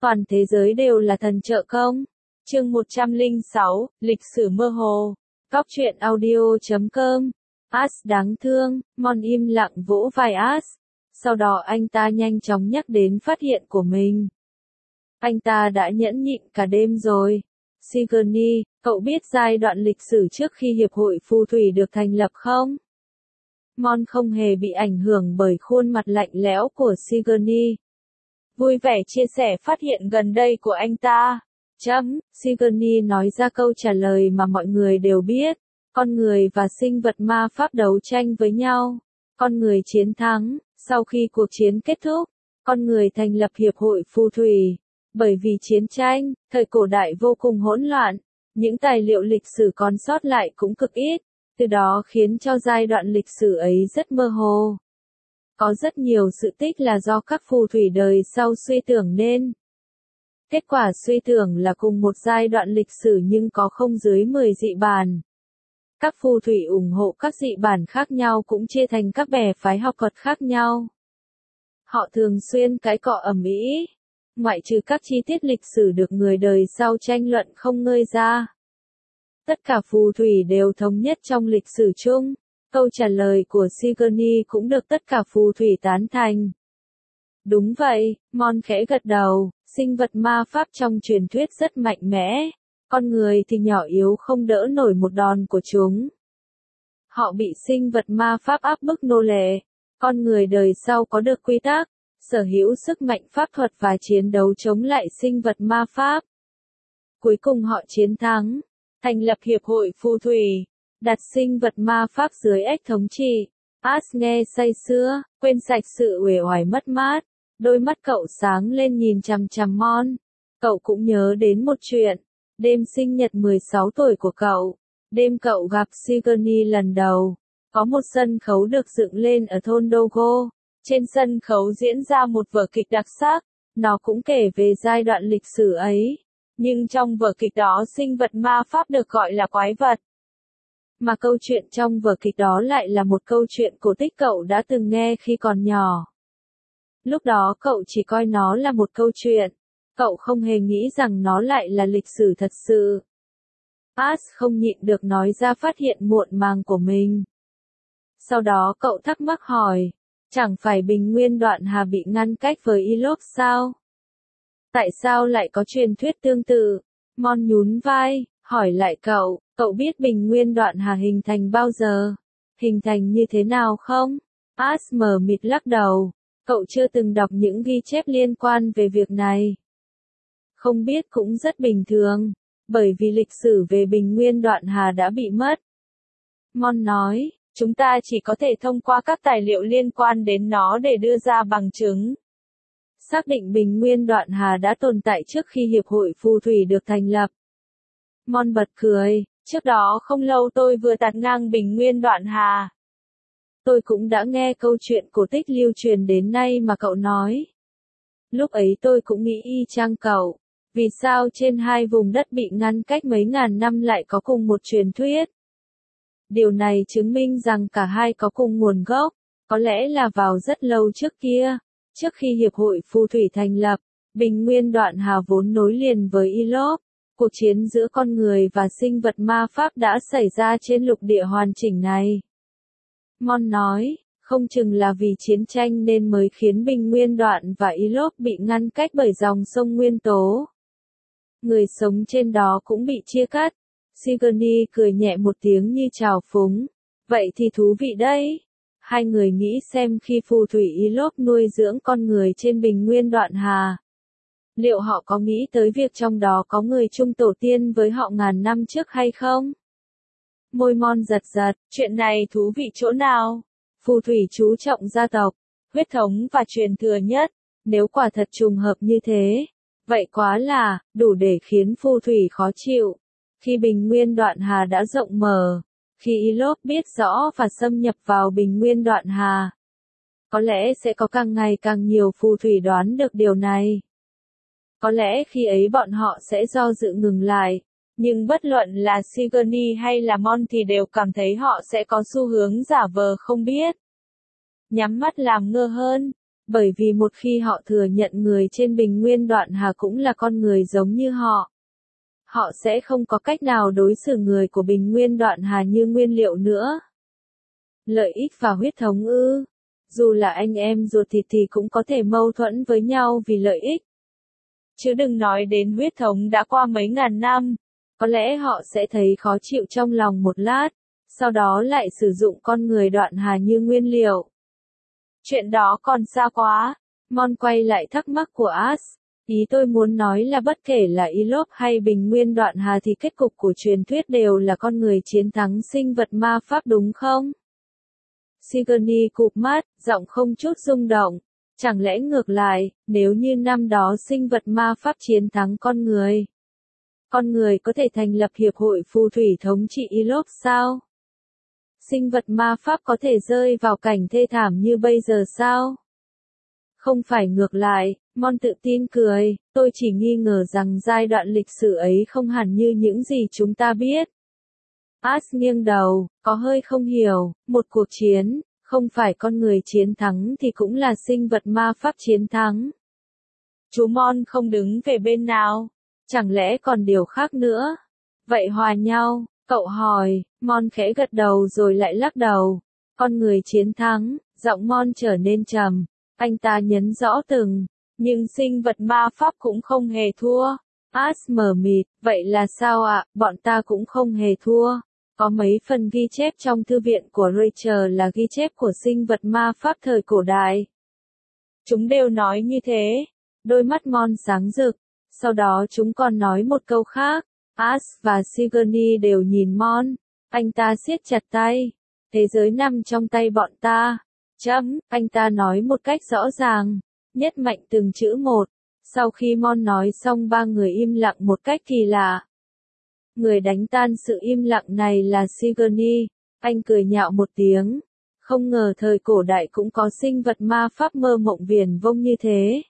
Toàn thế giới đều là thần trợ công. Chương 106, lịch sử mơ hồ. Góc truyện audio.com. As đáng thương, Mon im lặng vỗ vai As. Sau đó anh ta nhanh chóng nhắc đến phát hiện của mình. Anh ta đã nhẫn nhịn cả đêm rồi. Sigourney, cậu biết giai đoạn lịch sử trước khi Hiệp hội Phù thủy được thành lập không? Mon không hề bị ảnh hưởng bởi khuôn mặt lạnh lẽo của Sigourney. Vui vẻ chia sẻ phát hiện gần đây của anh ta. Sigourney nói ra câu trả lời mà mọi người đều biết. Con người và sinh vật ma pháp đấu tranh với nhau. Con người chiến thắng. Sau khi cuộc chiến kết thúc, con người thành lập Hiệp hội Phù thủy. Bởi vì chiến tranh, thời cổ đại vô cùng hỗn loạn, những tài liệu lịch sử còn sót lại cũng cực ít, từ đó khiến cho giai đoạn lịch sử ấy rất mơ hồ. Có rất nhiều sự tích là do các phù thủy đời sau suy tưởng nên. Kết quả suy tưởng là cùng một giai đoạn lịch sử nhưng có không dưới 10 dị bản. Các phù thủy ủng hộ các dị bản khác nhau cũng chia thành các bè phái học thuật khác nhau. Họ thường xuyên cãi cọ ầm ĩ, ngoại trừ các chi tiết lịch sử được người đời sau tranh luận không ngơi ra. Tất cả phù thủy đều thống nhất trong lịch sử chung. Câu trả lời của Sigourney cũng được tất cả phù thủy tán thành. Đúng vậy, Mon khẽ gật đầu, sinh vật ma pháp trong truyền thuyết rất mạnh mẽ, con người thì nhỏ yếu không đỡ nổi một đòn của chúng. Họ bị sinh vật ma pháp áp bức nô lệ, con người đời sau có được quy tắc, sở hữu sức mạnh pháp thuật và chiến đấu chống lại sinh vật ma pháp. Cuối cùng họ chiến thắng, thành lập Hiệp hội Phù thủy, đặt sinh vật ma pháp dưới ách thống trị. As nghe say sưa, quên sạch sự uể oải mất mát, đôi mắt cậu sáng lên nhìn chằm chằm Mon. Cậu cũng nhớ đến một chuyện, đêm sinh nhật 16 tuổi của cậu, đêm cậu gặp Sigourney lần đầu, có một sân khấu được dựng lên ở thôn Dogo. Trên sân khấu diễn ra một vở kịch đặc sắc, nó cũng kể về giai đoạn lịch sử ấy, nhưng trong vở kịch đó sinh vật ma pháp được gọi là quái vật. Mà câu chuyện trong vở kịch đó lại là một câu chuyện cổ tích cậu đã từng nghe khi còn nhỏ. Lúc đó cậu chỉ coi nó là một câu chuyện, cậu không hề nghĩ rằng nó lại là lịch sử thật sự. As không nhịn được nói ra phát hiện muộn màng của mình. Sau đó cậu thắc mắc hỏi, chẳng phải Bình Nguyên Đoạn Hà bị ngăn cách với Ilok sao? Tại sao lại có truyền thuyết tương tự? Mon nhún vai, hỏi lại cậu biết Bình Nguyên Đoạn Hà hình thành bao giờ? Hình thành như thế nào không? As mờ mịt lắc đầu, cậu chưa từng đọc những ghi chép liên quan về việc này. Không biết cũng rất bình thường, bởi vì lịch sử về Bình Nguyên Đoạn Hà đã bị mất. Mon nói, chúng ta chỉ có thể thông qua các tài liệu liên quan đến nó để đưa ra bằng chứng. Xác định Bình Nguyên Đoạn Hà đã tồn tại trước khi Hiệp hội Phù thủy được thành lập. Mon bật cười, trước đó không lâu tôi vừa tạt ngang Bình Nguyên Đoạn Hà. Tôi cũng đã nghe câu chuyện cổ tích lưu truyền đến nay mà cậu nói. Lúc ấy tôi cũng nghĩ y chang cậu, vì sao trên hai vùng đất bị ngăn cách mấy ngàn năm lại có cùng một truyền thuyết. Điều này chứng minh rằng cả hai có cùng nguồn gốc, có lẽ là vào rất lâu trước kia, trước khi Hiệp hội Phù thủy thành lập, Bình Nguyên Đoạn Hà vốn nối liền với Ilok. Cuộc chiến giữa con người và sinh vật ma pháp đã xảy ra trên lục địa hoàn chỉnh này. Mon nói, không chừng là vì chiến tranh nên mới khiến Bình Nguyên Đoạn và Ilok bị ngăn cách bởi dòng sông nguyên tố. Người sống trên đó cũng bị chia cắt. Sigourney cười nhẹ một tiếng như trào phúng. Vậy thì thú vị đấy. Hai người nghĩ xem khi phù thủy Ilok nuôi dưỡng con người trên Bình Nguyên Đoạn Hà. Liệu họ có nghĩ tới việc trong đó có người chung tổ tiên với họ ngàn năm trước hay không? Môi Mon giật giật, chuyện này thú vị chỗ nào? Phù thủy chú trọng gia tộc, huyết thống và truyền thừa nhất. Nếu quả thật trùng hợp như thế, vậy quá là, đủ để khiến phù thủy khó chịu. Khi Bình Nguyên Đoạn Hà đã rộng mở, khi Ilok biết rõ và xâm nhập vào Bình Nguyên Đoạn Hà, có lẽ sẽ có càng ngày càng nhiều phù thủy đoán được điều này. Có lẽ khi ấy bọn họ sẽ do dự ngừng lại, nhưng bất luận là Sigourney hay là Mon thì đều cảm thấy họ sẽ có xu hướng giả vờ không biết. Nhắm mắt làm ngơ hơn, Bởi vì một khi họ thừa nhận người trên bình nguyên Đoạn Hà cũng là con người giống như họ, họ sẽ không có cách nào đối xử người của bình nguyên Đoạn Hà như nguyên liệu nữa. Lợi ích và huyết thống ư? Dù là anh em ruột thịt thì cũng có thể mâu thuẫn với nhau vì lợi ích. Chứ đừng nói đến huyết thống đã qua mấy ngàn năm, có lẽ họ sẽ thấy khó chịu trong lòng một lát, sau đó lại sử dụng con người Đoạn Hà như nguyên liệu. Chuyện đó còn xa quá. Mon quay lại thắc mắc của Ash. Ý tôi muốn nói là bất kể là Ilop hay bình nguyên Đoạn Hà thì kết cục của truyền thuyết đều là con người chiến thắng sinh vật ma pháp đúng không? Sigourney cụp mắt, giọng không chút rung động. Chẳng lẽ ngược lại, nếu như năm đó sinh vật ma pháp chiến thắng con người có thể thành lập hiệp hội phù thủy thống trị Ilop sao? Sinh vật ma pháp có thể rơi vào cảnh thê thảm như bây giờ sao? Không phải ngược lại, Mon tự tin cười, tôi chỉ nghi ngờ rằng giai đoạn lịch sử ấy không hẳn như những gì chúng ta biết. Ash nghiêng đầu, có hơi không hiểu, một cuộc chiến, không phải con người chiến thắng thì cũng là sinh vật ma pháp chiến thắng. Chú Mon không đứng về bên nào, chẳng lẽ còn điều khác nữa? Vậy hòa nhau, cậu hỏi, Mon khẽ gật đầu rồi lại lắc đầu. Con người chiến thắng, giọng Mon trở nên trầm, anh ta nhấn rõ từng, nhưng sinh vật ma pháp cũng không hề thua. Ash mờ mịt, vậy là sao ạ, bọn ta cũng không hề thua. Có mấy phần ghi chép trong thư viện của Rachel là ghi chép của sinh vật ma pháp thời cổ đại. Chúng đều nói như thế. Đôi mắt Mon sáng rực. Sau đó chúng còn nói một câu khác. Ash và Sigourney đều nhìn Mon. Anh ta siết chặt tay. Thế giới nằm trong tay bọn ta. Anh ta nói một cách rõ ràng. Nhất mạnh từng chữ một. Sau khi Mon nói xong ba người im lặng một cách kỳ lạ. Người đánh tan sự im lặng này là Sigourney. Anh cười nhạo một tiếng. Không ngờ thời cổ đại cũng có sinh vật ma pháp mơ mộng viển vông như thế.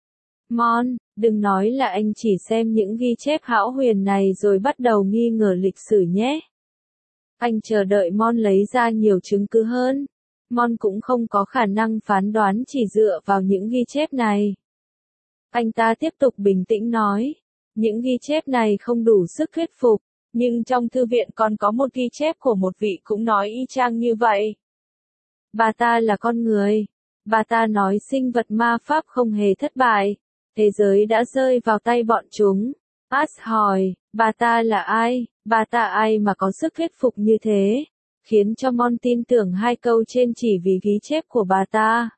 Mon, đừng nói là anh chỉ xem những ghi chép hão huyền này rồi bắt đầu nghi ngờ lịch sử nhé. Anh chờ đợi Mon lấy ra nhiều chứng cứ hơn. Mon cũng không có khả năng phán đoán chỉ dựa vào những ghi chép này. Anh ta tiếp tục bình tĩnh nói. Những ghi chép này không đủ sức thuyết phục, nhưng trong thư viện còn có một ghi chép của một vị cũng nói y chang như vậy. Bà ta là con người. Bà ta nói sinh vật ma pháp không hề thất bại. Thế giới đã rơi vào tay bọn chúng. Ash hỏi, bà ta là ai? Bà ta ai mà có sức thuyết phục như thế? Khiến cho Mon tin tưởng hai câu trên chỉ vì ghi chép của bà ta.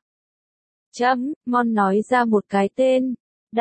Mon nói ra một cái tên.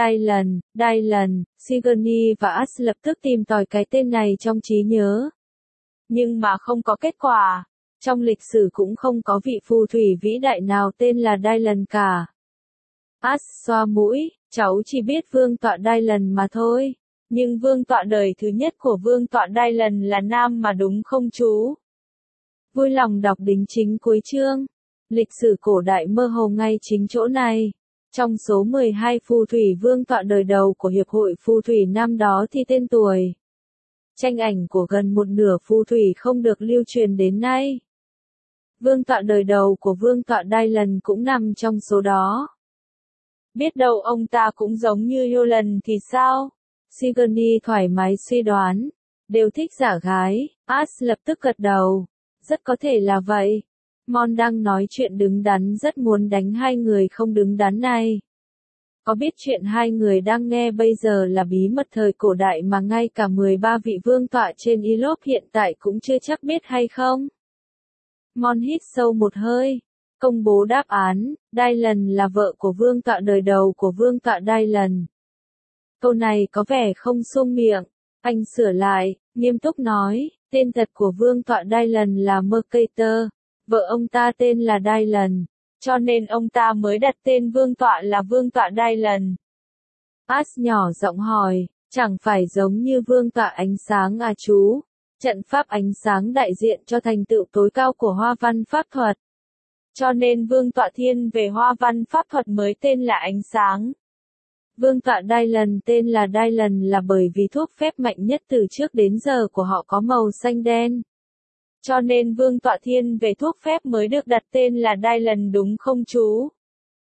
Dylan, Sigourney và Ash lập tức tìm tòi cái tên này trong trí nhớ. Nhưng mà không có kết quả. Trong lịch sử cũng không có vị phù thủy vĩ đại nào tên là Dylan cả. Ash xoa mũi, cháu chỉ biết vương tọa Dylan mà thôi. Nhưng vương tọa đời thứ nhất của vương tọa Dylan là nam mà đúng không chú? Vui lòng đọc đính chính cuối chương. Lịch sử cổ đại mơ hồ ngay chính chỗ này. Trong số 12 phù thủy vương tọa đời đầu của Hiệp hội Phù thủy năm đó thì tên tuổi. Tranh ảnh của gần một nửa phù thủy không được lưu truyền đến nay. Vương tọa đời đầu của vương tọa Dylan cũng nằm trong số đó. Biết đâu ông ta cũng giống như Yolan thì sao? Sigourney thoải mái suy đoán. Đều thích giả gái. Ash lập tức gật đầu. Rất có thể là vậy. Mon đang nói chuyện đứng đắn rất muốn đánh hai người không đứng đắn này. Có biết chuyện hai người đang nghe bây giờ là bí mật thời cổ đại mà ngay cả 13 vị vương tọa trên Ilop hiện tại cũng chưa chắc biết hay không? Mon hít sâu một hơi. Công bố đáp án, Dylan là vợ của vương tọa đời đầu của vương tọa Dylan. Câu này có vẻ không suông miệng. Anh sửa lại, nghiêm túc nói, tên thật của vương tọa Dylan là Mercator. Vợ ông ta tên là Dylan, cho nên ông ta mới đặt tên vương tọa là vương tọa Dylan. Ash nhỏ giọng hỏi, chẳng phải giống như vương tọa ánh sáng à chú? Trận pháp ánh sáng đại diện cho thành tựu tối cao của hoa văn pháp thuật. Cho nên vương tọa thiên về hoa văn pháp thuật mới tên là ánh sáng. Vương tọa Dylan tên là Dylan là bởi vì thuốc phép mạnh nhất từ trước đến giờ của họ có màu xanh đen. Cho nên vương tọa thiên về thuốc phép mới được đặt tên là Dylan đúng không chú?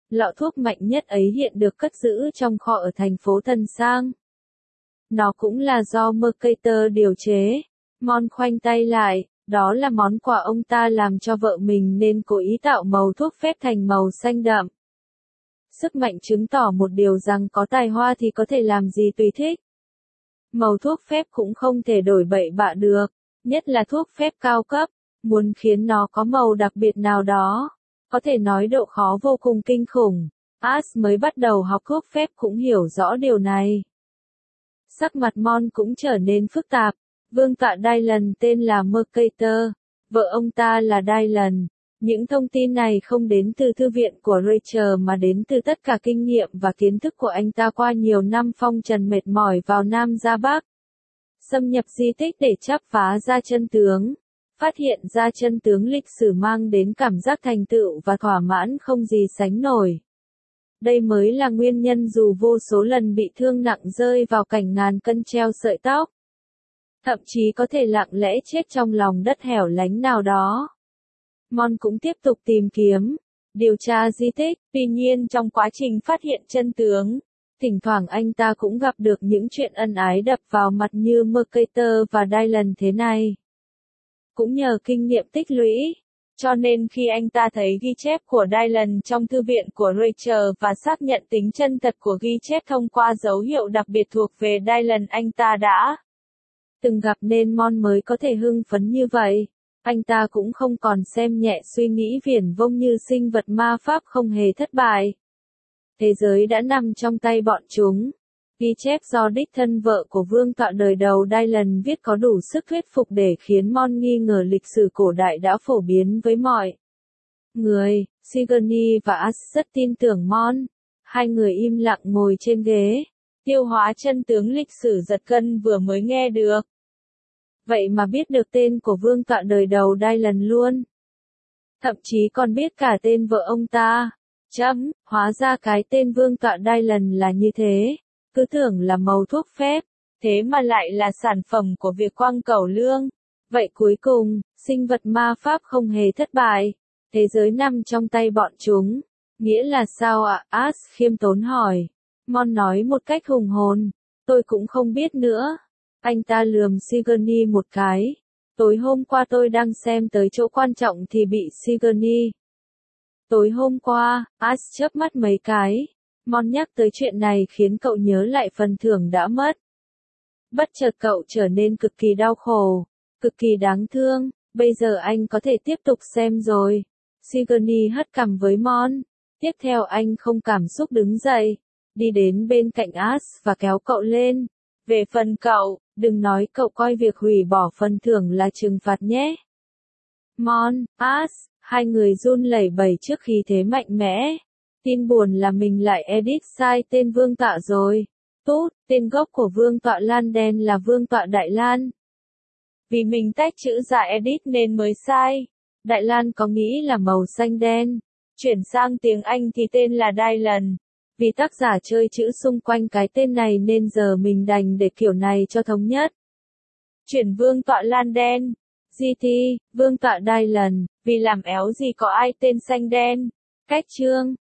Lọ thuốc mạnh nhất ấy hiện được cất giữ trong kho ở thành phố Thần Sang. Nó cũng là do Mercator điều chế. Mon khoanh tay lại, đó là món quà ông ta làm cho vợ mình nên cố ý tạo màu thuốc phép thành màu xanh đậm. Sức mạnh chứng tỏ một điều rằng có tài hoa thì có thể làm gì tùy thích. Màu thuốc phép cũng không thể đổi bậy bạ được, nhất là thuốc phép cao cấp, muốn khiến nó có màu đặc biệt nào đó. Có thể nói độ khó vô cùng kinh khủng. Ash mới bắt đầu học thuốc phép cũng hiểu rõ điều này. Sắc mặt Mon cũng trở nên phức tạp. Vương tọa Dylan tên là Mercator, vợ ông ta là Dylan. Những thông tin này không đến từ thư viện của Rachel mà đến từ tất cả kinh nghiệm và kiến thức của anh ta qua nhiều năm phong trần mệt mỏi vào Nam ra Bắc. Xâm nhập di tích để chắp phá ra chân tướng. Phát hiện ra chân tướng lịch sử mang đến cảm giác thành tựu và thỏa mãn không gì sánh nổi. Đây mới là nguyên nhân dù vô số lần bị thương nặng rơi vào cảnh ngàn cân treo sợi tóc. Thậm chí có thể lặng lẽ chết trong lòng đất hẻo lánh nào đó. Mon cũng tiếp tục tìm kiếm, điều tra di tích, tuy nhiên trong quá trình phát hiện chân tướng, thỉnh thoảng anh ta cũng gặp được những chuyện ân ái đập vào mặt như Mercator và Dylan thế này. Cũng nhờ kinh nghiệm tích lũy, cho nên khi anh ta thấy ghi chép của Dylan trong thư viện của Rachel và xác nhận tính chân thật của ghi chép thông qua dấu hiệu đặc biệt thuộc về Dylan anh ta đã từng gặp nên Mon mới có thể hưng phấn như vậy. Anh ta cũng không còn xem nhẹ suy nghĩ viển vông như sinh vật ma pháp không hề thất bại. Thế giới đã nằm trong tay bọn chúng. Ghi chép do đích thân vợ của vương tọa đời đầu Dylan viết có đủ sức thuyết phục để khiến Mon nghi ngờ lịch sử cổ đại đã phổ biến với mọi người. Sigourney và Ash rất tin tưởng Mon. Hai người im lặng ngồi trên ghế, tiêu hóa chân tướng lịch sử giật gân vừa mới nghe được. Vậy mà biết được tên của vương tọa đời đầu Dylan luôn. Thậm chí còn biết cả tên vợ ông ta. Hóa ra cái tên vương tọa Dylan là như thế. Cứ tưởng là màu thuốc phép, thế mà lại là sản phẩm của việc quăng cẩu lương. Vậy cuối cùng, sinh vật ma pháp không hề thất bại. Thế giới nằm trong tay bọn chúng. Nghĩa là sao ạ? Ash khiêm tốn hỏi. Mon nói một cách hùng hồn. Tôi cũng không biết nữa. Anh ta lườm Sigourney một cái. Tối hôm qua tôi đang xem tới chỗ quan trọng thì bị Sigourney. Tối hôm qua, Ash chớp mắt mấy cái. Mon nhắc tới chuyện này khiến cậu nhớ lại phần thưởng đã mất. Bất chợt cậu trở nên cực kỳ đau khổ, cực kỳ đáng thương. Bây giờ anh có thể tiếp tục xem rồi. Sigourney hất cằm với Mon. Tiếp theo anh không cảm xúc đứng dậy, đi đến bên cạnh Ash và kéo cậu lên. Về phần cậu, đừng nói cậu coi việc hủy bỏ phần thưởng là trừng phạt nhé. Mon, Ash, hai người run lẩy bẩy trước khí thế mạnh mẽ. Tin buồn là mình lại edit sai tên vương tọa rồi. Tút, tên gốc của vương tọa Lan Đen là vương tọa Đại Lan. Vì mình tách chữ ra edit nên mới sai. Đại Lan có nghĩ là màu xanh đen. Chuyển sang tiếng Anh thì tên là Dylan. Vì tác giả chơi chữ xung quanh cái tên này nên giờ mình đành để kiểu này cho thống nhất. Chuyển vương tọa Lan Đen. GT, vương tọa Dylan, vì làm éo gì có ai tên xanh đen. Cách chương.